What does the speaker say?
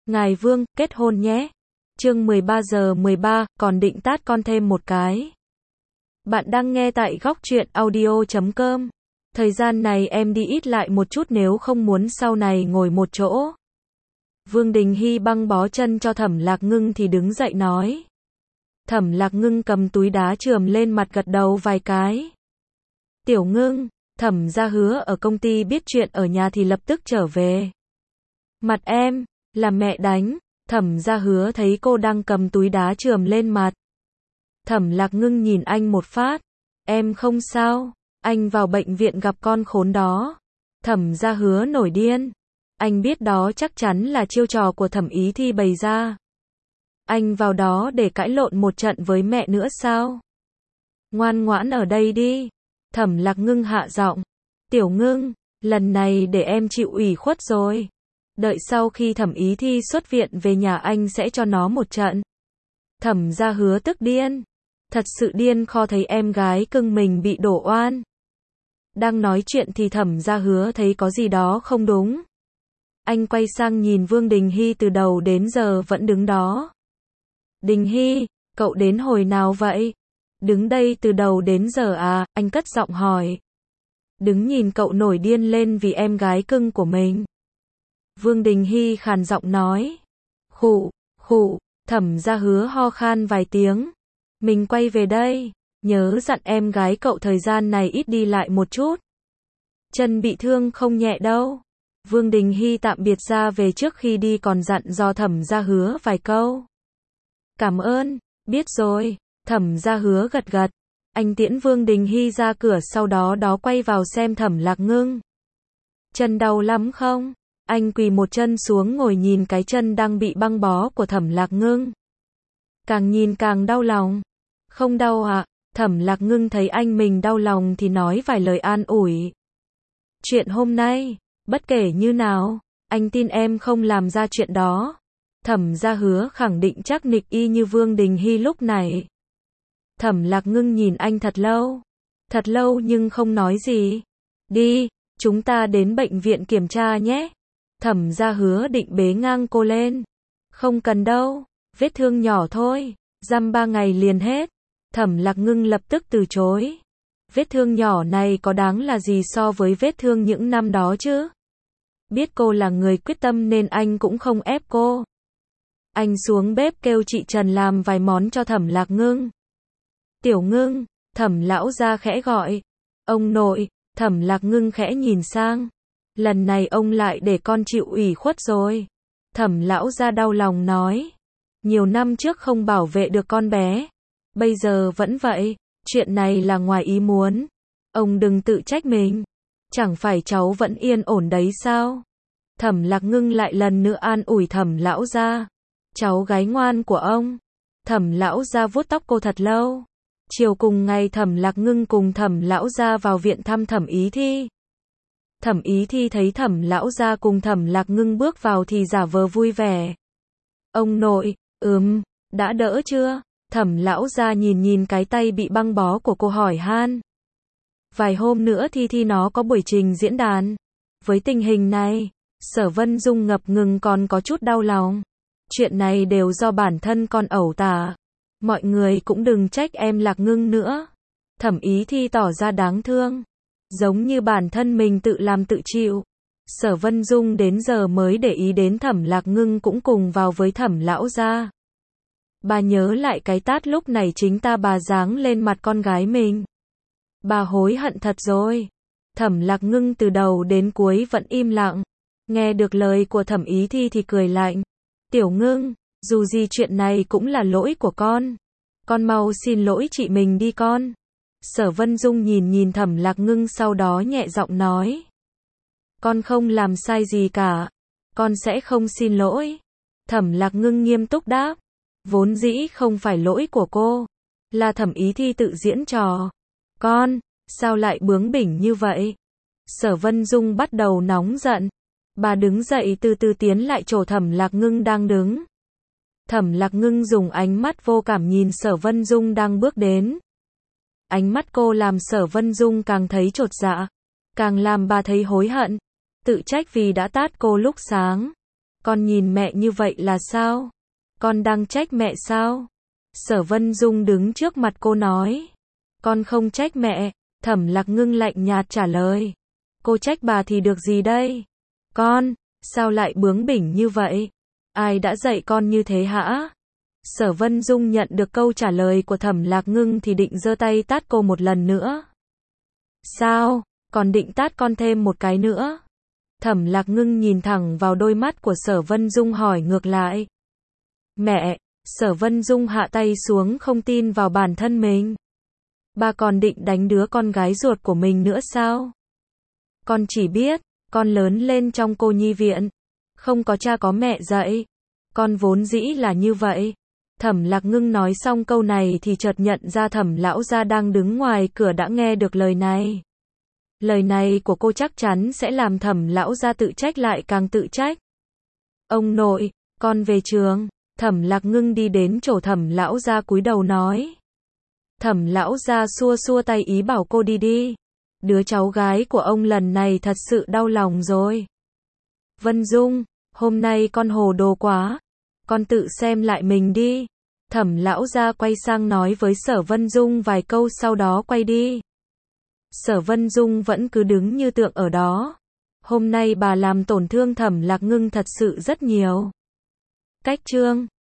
Ngài Vương, kết hôn nhé. Chương 13 giờ 13, còn định tát con thêm một cái. Bạn đang nghe tại góc truyện audio.com. Thời gian này em đi ít lại một chút nếu không muốn sau này ngồi một chỗ. Vương Đình Hy băng bó chân cho Thẩm Lạc Ngưng thì đứng dậy nói. Thẩm Lạc Ngưng cầm túi đá chườm lên mặt gật đầu vài cái. Tiểu Ngưng, Thẩm gia Hứa ở công ty biết chuyện ở nhà thì lập tức trở về. Mặt em, là mẹ đánh. Thẩm gia Hứa thấy cô đang cầm túi đá chườm lên mặt. Thẩm Lạc Ngưng nhìn anh một phát. Em không sao, anh vào bệnh viện gặp con khốn đó. Thẩm gia Hứa nổi điên. Anh biết đó chắc chắn là chiêu trò của Thẩm Ý Thi bày ra. Anh vào đó để cãi lộn một trận với mẹ nữa sao? Ngoan ngoãn ở đây đi. Thẩm Lạc Ngưng hạ giọng. Tiểu Ngưng, lần này để em chịu ủy khuất rồi. Đợi sau khi Thẩm Ý Thi xuất viện về nhà anh sẽ cho nó một trận. Thẩm gia Hứa tức điên. Thật sự điên kho thấy em gái cưng mình bị đổ oan. Đang nói chuyện thì Thẩm gia Hứa thấy có gì đó không đúng. Anh quay sang nhìn Vương Đình Hy từ đầu đến giờ vẫn đứng đó. Đình Hy, cậu đến hồi nào vậy? Đứng đây từ đầu đến giờ à? Anh cất giọng hỏi. Đứng nhìn cậu nổi điên lên vì em gái cưng của mình. Vương Đình Hy khàn giọng nói. Khụ, khụ, Thẩm gia Hứa ho khan vài tiếng. Mình quay về đây, nhớ dặn em gái cậu thời gian này ít đi lại một chút. Chân bị thương không nhẹ đâu. Vương Đình Hy tạm biệt ra về trước khi đi còn dặn dò Thẩm gia Hứa vài câu. Cảm ơn, biết rồi. Thẩm gia Hứa gật gật. Anh tiễn Vương Đình Hy ra cửa sau đó quay vào xem Thẩm Lạc Ngưng. Chân đau lắm không? Anh quỳ một chân xuống ngồi nhìn cái chân đang bị băng bó của Thẩm Lạc Ngưng. Càng nhìn càng đau lòng. Không đau ạ. Thẩm Lạc Ngưng thấy anh mình đau lòng thì nói vài lời an ủi. Chuyện hôm nay, bất kể như nào, anh tin em không làm ra chuyện đó. Thẩm gia Hứa khẳng định chắc nịch y như Vương Đình Hy lúc này. Thẩm Lạc Ngưng nhìn anh thật lâu nhưng không nói gì. Đi, chúng ta đến bệnh viện kiểm tra nhé. Thẩm gia Hứa định bế ngang cô lên. Không cần đâu, vết thương nhỏ thôi, dăm 3 ngày liền hết. Thẩm Lạc Ngưng lập tức từ chối. Vết thương nhỏ này có đáng là gì so với vết thương những năm đó chứ? Biết cô là người quyết tâm nên anh cũng không ép cô. Anh xuống bếp kêu chị Trần làm vài món cho Thẩm Lạc Ngưng. Tiểu Ngưng, Thẩm lão gia khẽ gọi. Ông nội. Thẩm Lạc Ngưng khẽ nhìn sang. Lần này ông lại để con chịu ủy khuất rồi. Thẩm lão gia đau lòng nói. Nhiều năm trước không bảo vệ được con bé. Bây giờ vẫn vậy. Chuyện này là ngoài ý muốn. Ông đừng tự trách mình. Chẳng phải cháu vẫn yên ổn đấy sao? Thẩm Lạc Ngưng lại lần nữa an ủi Thẩm lão gia. Cháu gái ngoan của ông. Thẩm lão gia vuốt tóc cô thật lâu. Chiều cùng ngày Thẩm Lạc Ngưng cùng Thẩm lão gia vào viện thăm Thẩm Ý Thi. Thẩm Ý Thi thấy Thẩm lão gia cùng Thẩm Lạc Ngưng bước vào thì giả vờ vui vẻ. Ông nội, đã đỡ chưa? Thẩm lão gia nhìn cái tay bị băng bó của cô hỏi han. Vài hôm nữa Thi nó có buổi trình diễn đàn. Với tình hình này, Sở Vân Dung ngập ngừng còn có chút đau lòng. Chuyện này đều do bản thân con ẩu tả. Mọi người cũng đừng trách em Lạc Ngưng nữa. Thẩm Ý Thi tỏ ra đáng thương. Giống như bản thân mình tự làm tự chịu. Sở Vân Dung đến giờ mới để ý đến Thẩm Lạc Ngưng cũng cùng vào với Thẩm lão gia. Bà nhớ lại cái tát lúc này chính bà giáng lên mặt con gái mình. Bà hối hận thật rồi. Thẩm Lạc Ngưng từ đầu đến cuối vẫn im lặng. Nghe được lời của Thẩm Ý Thi thì cười lạnh. Tiểu Ngưng, dù gì chuyện này cũng là lỗi của con. Con mau xin lỗi chị mình đi con. Sở Vân Dung nhìn Thẩm Lạc Ngưng sau đó nhẹ giọng nói. Con không làm sai gì cả. Con sẽ không xin lỗi. Thẩm Lạc Ngưng nghiêm túc đáp. Vốn dĩ không phải lỗi của cô. Là Thẩm Ý Thi tự diễn trò. Con, sao lại bướng bỉnh như vậy? Sở Vân Dung bắt đầu nóng giận. Bà đứng dậy từ từ tiến lại chỗ Thẩm Lạc Ngưng đang đứng. Thẩm Lạc Ngưng dùng ánh mắt vô cảm nhìn Sở Vân Dung đang bước đến. Ánh mắt cô làm Sở Vân Dung càng thấy chột dạ. Càng làm bà thấy hối hận. Tự trách vì đã tát cô lúc sáng. Con nhìn mẹ như vậy là sao? Con đang trách mẹ sao? Sở Vân Dung đứng trước mặt cô nói. Con không trách mẹ, Thẩm Lạc Ngưng lạnh nhạt trả lời. Cô trách bà thì được gì đây? Con, sao lại bướng bỉnh như vậy? Ai đã dạy con như thế hả? Sở Vân Dung nhận được câu trả lời của Thẩm Lạc Ngưng thì định giơ tay tát cô một lần nữa. Sao, còn định tát con thêm một cái nữa? Thẩm Lạc Ngưng nhìn thẳng vào đôi mắt của Sở Vân Dung hỏi ngược lại. Mẹ, Sở Vân Dung hạ tay xuống không tin vào bản thân mình. Bà còn định đánh đứa con gái ruột của mình nữa sao? Con chỉ biết, con lớn lên trong cô nhi viện, không có cha có mẹ dạy. Con vốn dĩ là như vậy. Thẩm Lạc Ngưng nói xong câu này thì chợt nhận ra Thẩm lão gia đang đứng ngoài cửa đã nghe được lời này. Lời này của cô chắc chắn sẽ làm Thẩm lão gia tự trách lại càng tự trách. Ông nội, con về trường. Thẩm Lạc Ngưng đi đến chỗ Thẩm lão gia cúi đầu nói. Thẩm lão gia xua xua tay ý bảo cô đi đi. Đứa cháu gái của ông lần này thật sự đau lòng rồi. Vân Dung, hôm nay con hồ đồ quá. Con tự xem lại mình đi. Thẩm lão gia quay sang nói với Sở Vân Dung vài câu sau đó quay đi. Sở Vân Dung vẫn cứ đứng như tượng ở đó. Hôm nay bà làm tổn thương Thẩm Lạc Ngưng thật sự rất nhiều. Cách chương